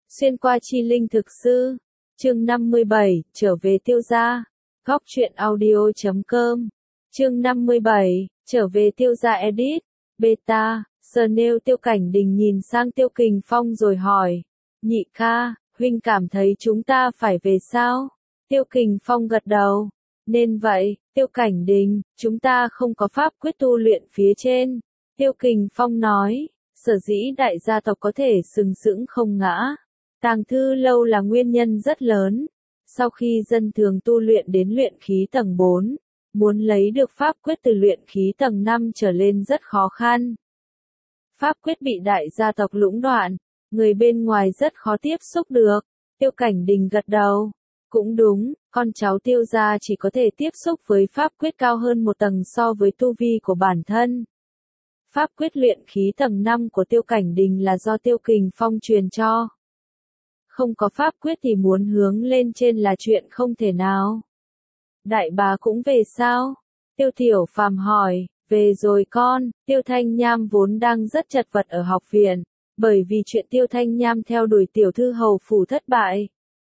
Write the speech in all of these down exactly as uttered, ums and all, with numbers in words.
Xuyên qua chi linh thực sư. Chương năm mươi bảy, trở về Tiêu gia. Góc truyện audio chấm com. Chương năm mươi bảy, trở về Tiêu gia edit. Beta, Snail. Tiêu Cảnh Đình nhìn sang Tiêu Kình Phong rồi hỏi. Nhị ca, huynh cảm thấy chúng ta phải về sao? Tiêu Kình Phong gật đầu. Nên vậy, Tiêu Cảnh Đình, chúng ta không có pháp quyết tu luyện phía trên. Tiêu Kình Phong nói, sở dĩ đại gia tộc có thể sừng sững không ngã. Tàng thư lâu là nguyên nhân rất lớn. Sau khi dân thường tu luyện đến luyện khí tầng bốn, muốn lấy được pháp quyết từ luyện khí tầng năm trở lên rất khó khăn. Pháp quyết bị đại gia tộc lũng đoạn, người bên ngoài rất khó tiếp xúc được. Tiêu Cảnh Đình gật đầu. Cũng đúng, con cháu Tiêu gia chỉ có thể tiếp xúc với pháp quyết cao hơn một tầng so với tu vi của bản thân. Pháp quyết luyện khí tầng năm của Tiêu Cảnh Đình là do Tiêu Kình Phong truyền cho. Không có pháp quyết thì muốn hướng lên trên là chuyện không thể nào. Đại bá cũng về sao? Tiêu Thiểu Phàm hỏi. Về rồi con. Tiêu Thanh Nham vốn đang rất chật vật ở học viện, bởi vì chuyện Tiêu Thanh Nham theo đuổi tiểu thư hầu phủ thất bại.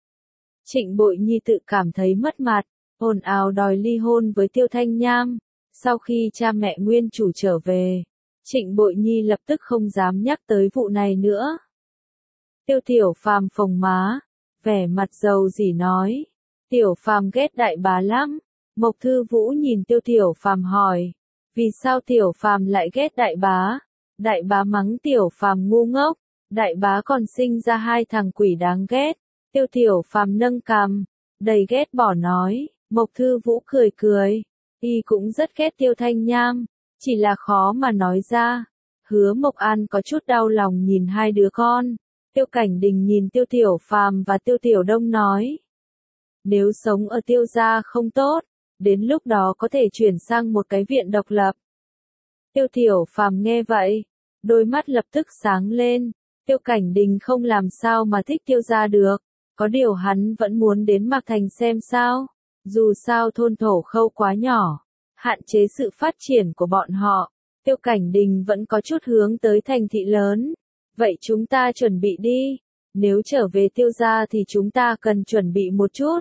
Trịnh Bội Nhi tự cảm thấy mất mặt, ồn ào đòi ly hôn với Tiêu Thanh Nham. Sau khi cha mẹ nguyên chủ trở về, Trịnh Bội Nhi lập tức không dám nhắc tới vụ này nữa. Tiêu Thiểu Phàm phồng má, vẻ mặt dầu dỉ nói. Tiểu Phàm ghét đại bá lắm. Mộc Thư Vũ nhìn Tiêu Thiểu Phàm hỏi. Vì sao Tiểu Phàm lại ghét đại bá? Đại bá mắng Tiểu Phàm ngu ngốc. Đại bá còn sinh ra hai thằng quỷ đáng ghét. Tiêu Thiểu Phàm nâng cằm, đầy ghét bỏ nói. Mộc Thư Vũ cười cười. Y cũng rất ghét Tiêu Thanh Nham, chỉ là khó mà nói ra. Hứa Mộc An có chút đau lòng nhìn hai đứa con. Tiêu Cảnh Đình nhìn Tiêu Thiểu Phàm và Tiêu Tiểu Đông nói. Nếu sống ở Tiêu gia không tốt, đến lúc đó có thể chuyển sang một cái viện độc lập. Tiêu Thiểu Phàm nghe vậy, đôi mắt lập tức sáng lên. Tiêu Cảnh Đình không làm sao mà thích Tiêu gia được, có điều hắn vẫn muốn đến Mạc Thành xem sao. Dù sao thôn Thổ Khâu quá nhỏ, hạn chế sự phát triển của bọn họ. Tiêu Cảnh Đình vẫn có chút hướng tới thành thị lớn. Vậy chúng ta chuẩn bị đi. Nếu trở về Tiêu gia thì chúng ta cần chuẩn bị một chút.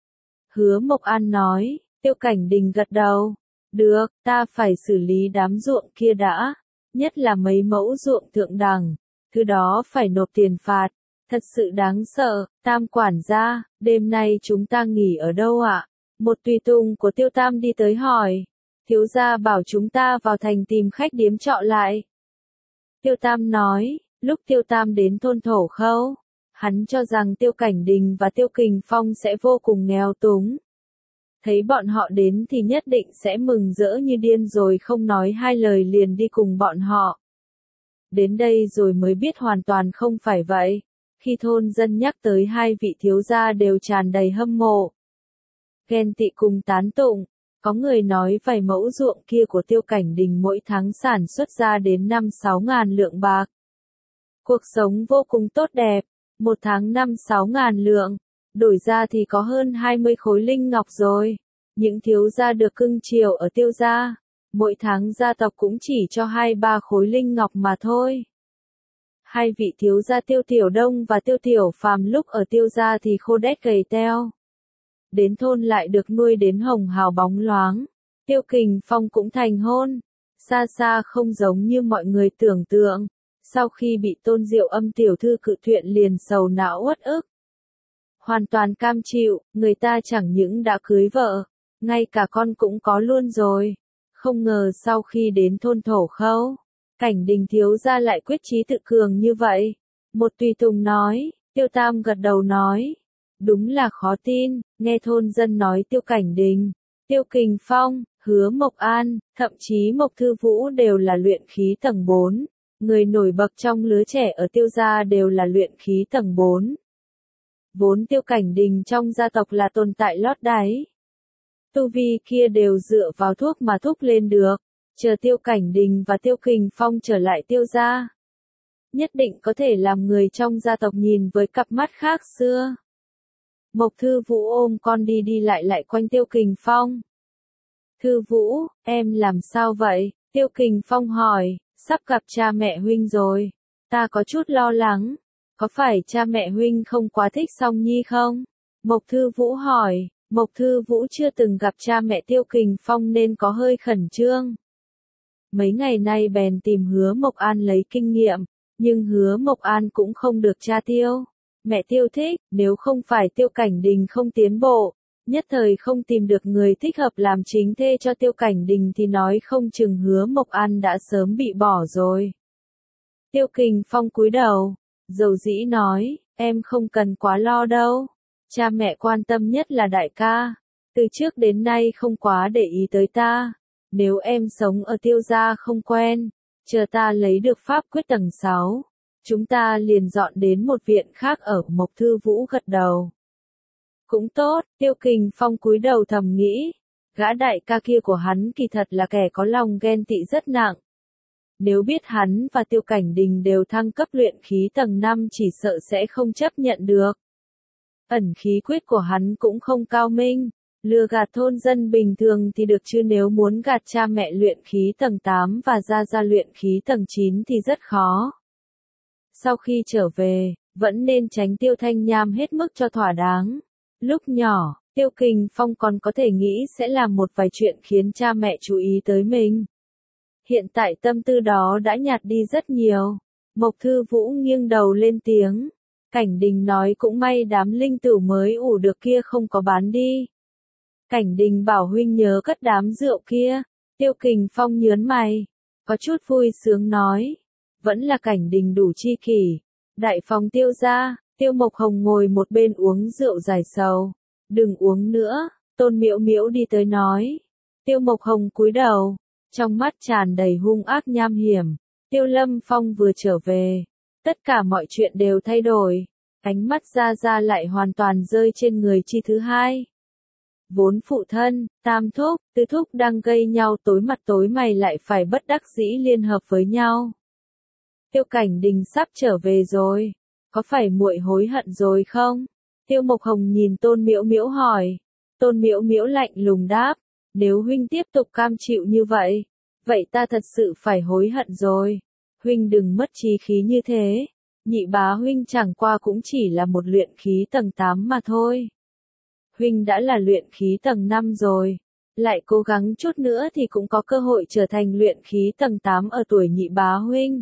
Hứa Mộc An nói. Tiêu Cảnh Đình gật đầu. Được, ta phải xử lý đám ruộng kia đã. Nhất là mấy mẫu ruộng thượng đẳng. Thứ đó phải nộp tiền phạt. Thật sự đáng sợ. Tam quản gia, đêm nay chúng ta nghỉ ở đâu ạ? Một tùy tùng của Tiêu Tam đi tới hỏi. Thiếu gia bảo chúng ta vào thành tìm khách điếm trọ lại. Tiêu Tam nói. Lúc Tiêu Tam đến thôn Thổ Khâu, hắn cho rằng Tiêu Cảnh Đình và Tiêu Kình Phong sẽ vô cùng nghèo túng. Thấy bọn họ đến thì nhất định sẽ mừng rỡ như điên rồi không nói hai lời liền đi cùng bọn họ. Đến đây rồi mới biết hoàn toàn không phải vậy. Khi thôn dân nhắc tới hai vị thiếu gia đều tràn đầy hâm mộ, ghen tị cùng tán tụng. Có người nói vài mẫu ruộng kia của Tiêu Cảnh Đình mỗi tháng sản xuất ra đến năm sáu ngàn lượng bạc. Cuộc sống vô cùng tốt đẹp, một tháng năm sáu ngàn lượng, đổi ra thì có hơn hai mươi khối linh ngọc rồi. Những thiếu gia được cưng chiều ở Tiêu gia, mỗi tháng gia tộc cũng chỉ cho hai ba khối linh ngọc mà thôi. Hai vị thiếu gia Tiêu Tiểu Đông và Tiêu Tiểu Phàm lúc ở Tiêu gia thì khô đét gầy teo. Đến thôn lại được nuôi đến hồng hào bóng loáng. Tiêu Kình Phong cũng thành hôn, xa xa không giống như mọi người tưởng tượng. Sau khi bị Tôn Diệu Âm tiểu thư cự tuyệt liền sầu não uất ức. Hoàn toàn cam chịu, người ta chẳng những đã cưới vợ, ngay cả con cũng có luôn rồi. Không ngờ sau khi đến thôn Thổ Khâu, Cảnh Đình thiếu gia lại quyết chí tự cường như vậy. Một tùy tùng nói. Tiêu Tam gật đầu nói. Đúng là khó tin, nghe thôn dân nói Tiêu Cảnh Đình, Tiêu Kình Phong, Hứa Mộc An, thậm chí Mộc Thư Vũ đều là luyện khí tầng bốn. Người nổi bật trong lứa trẻ ở Tiêu gia đều là luyện khí tầng bốn. Vốn Tiêu Cảnh Đình trong gia tộc là tồn tại lót đáy. Tu vi kia đều dựa vào thuốc mà thúc lên được. Chờ Tiêu Cảnh Đình và Tiêu Kình Phong trở lại Tiêu gia, nhất định có thể làm người trong gia tộc nhìn với cặp mắt khác xưa. Mộc Thư Vũ ôm con đi đi lại lại quanh Tiêu Kình Phong. Thư Vũ, em làm sao vậy? Tiêu Kình Phong hỏi. Sắp gặp cha mẹ huynh rồi. Ta có chút lo lắng. Có phải cha mẹ huynh không quá thích Song Nhi không? Mộc Thư Vũ hỏi, Mộc Thư Vũ chưa từng gặp cha mẹ Tiêu Kình Phong nên có hơi khẩn trương. Mấy ngày nay bèn tìm Hứa Mộc An lấy kinh nghiệm, nhưng Hứa Mộc An cũng không được cha Tiêu. Mẹ Tiêu thích, nếu không phải Tiêu Cảnh Đình không tiến bộ, nhất thời không tìm được người thích hợp làm chính thê cho Tiêu Cảnh Đình thì nói không chừng Hứa Mộc An đã sớm bị bỏ rồi. Tiêu Kình Phong cúi đầu, dầu dĩ nói, em không cần quá lo đâu. Cha mẹ quan tâm nhất là đại ca, từ trước đến nay không quá để ý tới ta. Nếu em sống ở Tiêu gia không quen, chờ ta lấy được pháp quyết tầng sáu, chúng ta liền dọn đến một viện khác ở. Mộc Thư Vũ gật đầu. Cũng tốt, Tiêu Kình Phong cúi đầu thầm nghĩ, gã đại ca kia của hắn kỳ thật là kẻ có lòng ghen tị rất nặng. Nếu biết hắn và Tiêu Cảnh Đình đều thăng cấp luyện khí tầng năm chỉ sợ sẽ không chấp nhận được. Ẩn khí quyết của hắn cũng không cao minh, lừa gạt thôn dân bình thường thì được chứ nếu muốn gạt cha mẹ luyện khí tầng tám và gia gia luyện khí tầng chín thì rất khó. Sau khi trở về, vẫn nên tránh Tiêu Thanh Nham hết mức cho thỏa đáng. Lúc nhỏ, Tiêu Kình Phong còn có thể nghĩ sẽ làm một vài chuyện khiến cha mẹ chú ý tới mình. Hiện tại tâm tư đó đã nhạt đi rất nhiều. Mộc Thư Vũ nghiêng đầu lên tiếng. Cảnh Đình nói cũng may đám linh tửu mới ủ được kia không có bán đi. Cảnh Đình bảo huynh nhớ cất đám rượu kia. Tiêu Kình Phong nhớn mày, có chút vui sướng nói. Vẫn là Cảnh Đình đủ chi kỷ. Đại phòng Tiêu gia, Tiêu Mộc Hồng ngồi một bên uống rượu giải sầu. Đừng uống nữa, Tôn Miễu Miễu đi tới nói. Tiêu Mộc Hồng cúi đầu, trong mắt tràn đầy hung ác nham hiểm. Tiêu Lâm Phong vừa trở về, tất cả mọi chuyện đều thay đổi. Ánh mắt Gia Gia lại hoàn toàn rơi trên người Chi thứ hai. Vốn phụ thân, tam thúc, tứ thúc đang gây nhau tối mặt tối mày lại phải bất đắc dĩ liên hợp với nhau. Tiêu Cảnh Đình sắp trở về rồi, có phải muội hối hận rồi không? Tiêu Mộc Hồng nhìn Tôn Miễu Miễu hỏi. Tôn Miễu Miễu lạnh lùng đáp, nếu huynh tiếp tục cam chịu như vậy, vậy ta thật sự phải hối hận rồi. Huynh đừng mất trí khí như thế, nhị bá huynh chẳng qua cũng chỉ là một luyện khí tầng tám mà thôi. Huynh đã là luyện khí tầng năm rồi, lại cố gắng chút nữa thì cũng có cơ hội trở thành luyện khí tầng tám ở tuổi nhị bá huynh.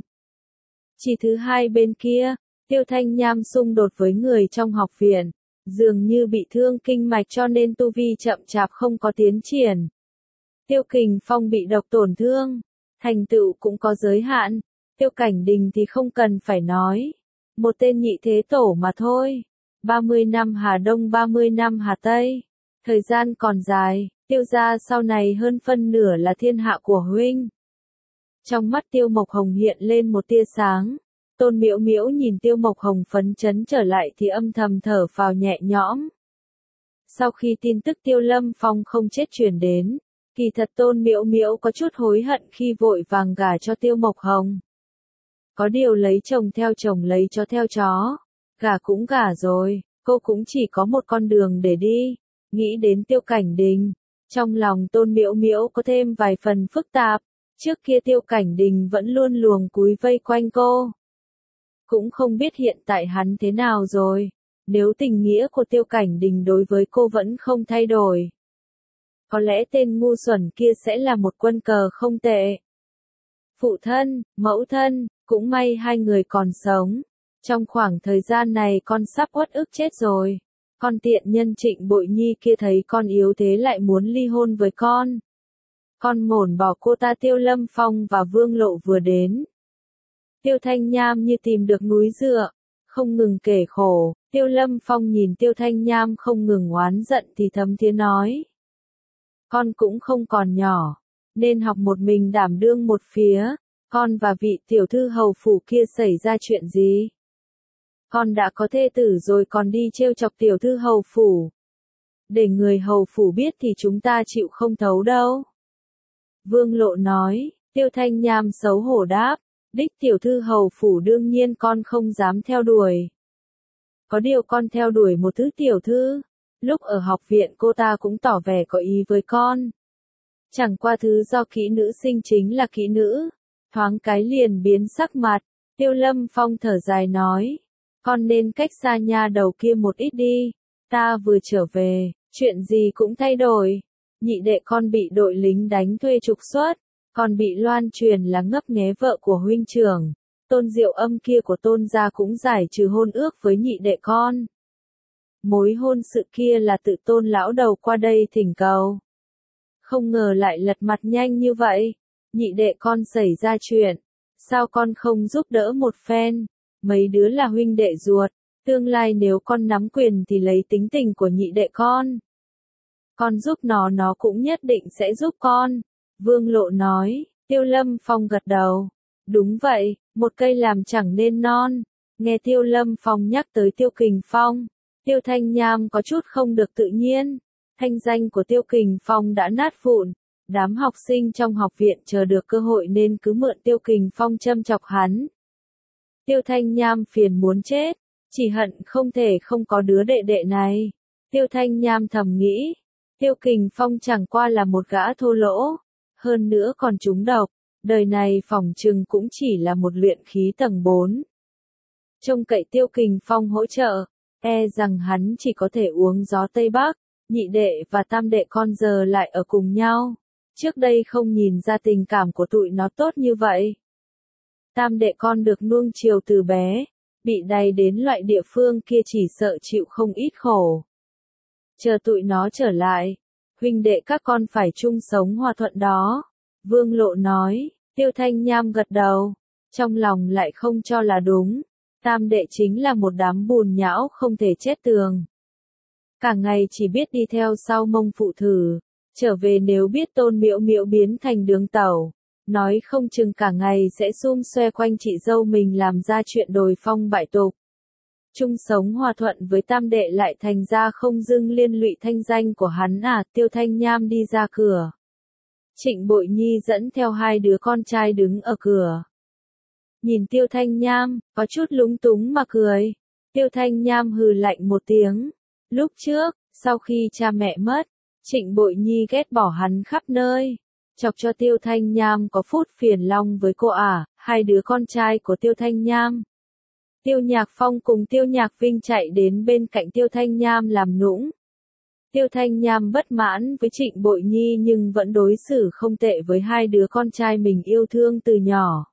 Chỉ thứ hai bên kia, Tiêu Thanh Nham xung đột với người trong học viện, dường như bị thương kinh mạch cho nên tu vi chậm chạp không có tiến triển. Tiêu Kình Phong bị độc tổn thương, thành tựu cũng có giới hạn. Tiêu Cảnh Đình thì không cần phải nói, một tên nhị thế tổ mà thôi. ba mươi năm Hà Đông ba mươi năm Hà Tây, thời gian còn dài, Tiêu gia sau này hơn phân nửa là thiên hạ của huynh. Trong mắt Tiêu Mộc Hồng hiện lên một tia sáng. Tôn Miễu Miễu nhìn Tiêu Mộc Hồng phấn chấn trở lại thì âm thầm thở phào nhẹ nhõm. Sau khi tin tức Tiêu Lâm Phong không chết truyền đến, kỳ thật Tôn Miễu Miễu có chút hối hận khi vội vàng gả cho Tiêu Mộc Hồng. Có điều lấy chồng theo chồng lấy chó theo chó, gả cũng gả rồi, cô cũng chỉ có một con đường để đi. Nghĩ đến Tiêu Cảnh Đình, trong lòng Tôn Miễu Miễu có thêm vài phần phức tạp. Trước kia Tiêu Cảnh Đình vẫn luôn luồng cúi vây quanh cô. Cũng không biết hiện tại hắn thế nào rồi, nếu tình nghĩa của Tiêu Cảnh Đình đối với cô vẫn không thay đổi. Có lẽ tên ngu xuẩn kia sẽ là một quân cờ không tệ. Phụ thân, mẫu thân, cũng may hai người còn sống. Trong khoảng thời gian này con sắp uất ức chết rồi. Con tiện nhân Trịnh Bội Nhi kia thấy con yếu thế lại muốn ly hôn với con. Con mồn bỏ cô ta. Tiêu Lâm Phong và Vương Lộ vừa đến. Tiêu Thanh Nham như tìm được núi dựa, không ngừng kể khổ. Tiêu Lâm Phong nhìn Tiêu Thanh Nham không ngừng oán giận thì thấm thía nói. Con cũng không còn nhỏ, nên học một mình đảm đương một phía. Con và vị tiểu thư hầu phủ kia xảy ra chuyện gì? Con đã có thê tử rồi còn đi trêu chọc tiểu thư hầu phủ. Để người hầu phủ biết thì chúng ta chịu không thấu đâu. Vương Lộ nói. Tiêu Thanh Nham xấu hổ đáp. Đích tiểu thư hầu phủ đương nhiên con không dám theo đuổi. Có điều con theo đuổi một thứ tiểu thư. Lúc ở học viện cô ta cũng tỏ vẻ có ý với con. Chẳng qua thứ do kỹ nữ sinh chính là kỹ nữ. Thoáng cái liền biến sắc mặt. Tiêu Lâm Phong thở dài nói. Con nên cách xa nha đầu kia một ít đi. Ta vừa trở về, chuyện gì cũng thay đổi. Nhị đệ con bị đội lính đánh thuê trục xuất, còn bị loan truyền là ngấp nghé vợ của huynh trưởng. Tôn Diệu Âm kia của Tôn gia cũng giải trừ hôn ước với nhị đệ con. Mối hôn sự kia là tự Tôn lão đầu qua đây thỉnh cầu. Không ngờ lại lật mặt nhanh như vậy. Nhị đệ con xảy ra chuyện, sao con không giúp đỡ một phen? Mấy đứa là huynh đệ ruột, tương lai nếu con nắm quyền thì lấy tính tình của nhị đệ con. Con giúp nó nó cũng nhất định sẽ giúp con. Vương Lộ nói. Tiêu Lâm Phong gật đầu. Đúng vậy, một cây làm chẳng nên non. Nghe Tiêu Lâm Phong nhắc tới Tiêu Kình Phong, Tiêu Thanh Nham có chút không được tự nhiên. Thanh danh của Tiêu Kình Phong đã nát vụn. Đám học sinh trong học viện chờ được cơ hội nên cứ mượn Tiêu Kình Phong châm chọc hắn. Tiêu Thanh Nham phiền muốn chết, chỉ hận không thể không có đứa đệ đệ này. Tiêu Thanh Nham thầm nghĩ, Tiêu Kình Phong chẳng qua là một gã thô lỗ, hơn nữa còn trúng độc, đời này phỏng chừng cũng chỉ là một luyện khí tầng bốn. Trông cậy Tiêu Kình Phong hỗ trợ, e rằng hắn chỉ có thể uống gió Tây Bắc. Nhị đệ và tam đệ con giờ lại ở cùng nhau. Trước đây không nhìn ra tình cảm của tụi nó tốt như vậy. Tam đệ con được nuông chiều từ bé, bị đày đến loại địa phương kia chỉ sợ chịu không ít khổ. Chờ tụi nó trở lại, huynh đệ các con phải chung sống hòa thuận đó. Vương Lộ nói. Tiêu Thanh Nham gật đầu, trong lòng lại không cho là đúng. Tam đệ chính là một đám bùn nhão không thể chết tường. Cả ngày chỉ biết đi theo sau mông phụ thử, trở về nếu biết Tôn Miễu Miễu biến thành đường tẩu, nói không chừng cả ngày sẽ xum xoe quanh chị dâu mình làm ra chuyện đồi phong bại tục. Chung sống hòa thuận với tam đệ lại thành ra không dưng liên lụy thanh danh của hắn à. Tiêu Thanh Nham đi ra cửa. Trịnh Bội Nhi dẫn theo hai đứa con trai đứng ở cửa. Nhìn Tiêu Thanh Nham, có chút lúng túng mà cười. Tiêu Thanh Nham hừ lạnh một tiếng. Lúc trước, sau khi cha mẹ mất, Trịnh Bội Nhi ghét bỏ hắn khắp nơi. Chọc cho Tiêu Thanh Nham có phút phiền long với cô ả, hai đứa con trai của Tiêu Thanh Nham. Tiêu Nhạc Phong cùng Tiêu Nhạc Vinh chạy đến bên cạnh Tiêu Thanh Nham làm nũng. Tiêu Thanh Nham bất mãn với Trịnh Bội Nhi nhưng vẫn đối xử không tệ với hai đứa con trai mình yêu thương từ nhỏ.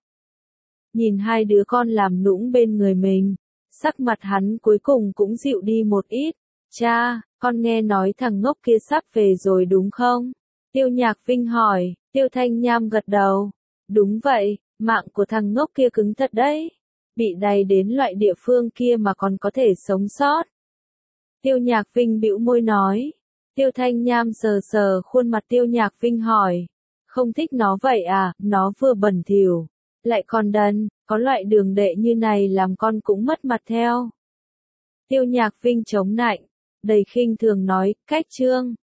Nhìn hai đứa con làm nũng bên người mình, sắc mặt hắn cuối cùng cũng dịu đi một ít. Cha, con nghe nói thằng ngốc kia sắp về rồi đúng không? Tiêu Nhạc Vinh hỏi. Tiêu Thanh Nham gật đầu. Đúng vậy, mạng của thằng ngốc kia cứng thật đấy. Bị đày đến loại địa phương kia mà còn có thể sống sót. Tiêu Nhạc Vinh bĩu môi nói. Tiêu Thanh Nham sờ sờ khuôn mặt Tiêu Nhạc Vinh hỏi. Không thích nó vậy à, nó vừa bẩn thỉu, lại còn đần, có loại đường đệ như này làm con cũng mất mặt theo. Tiêu Nhạc Vinh chống nạnh, đầy khinh thường nói, cách trương.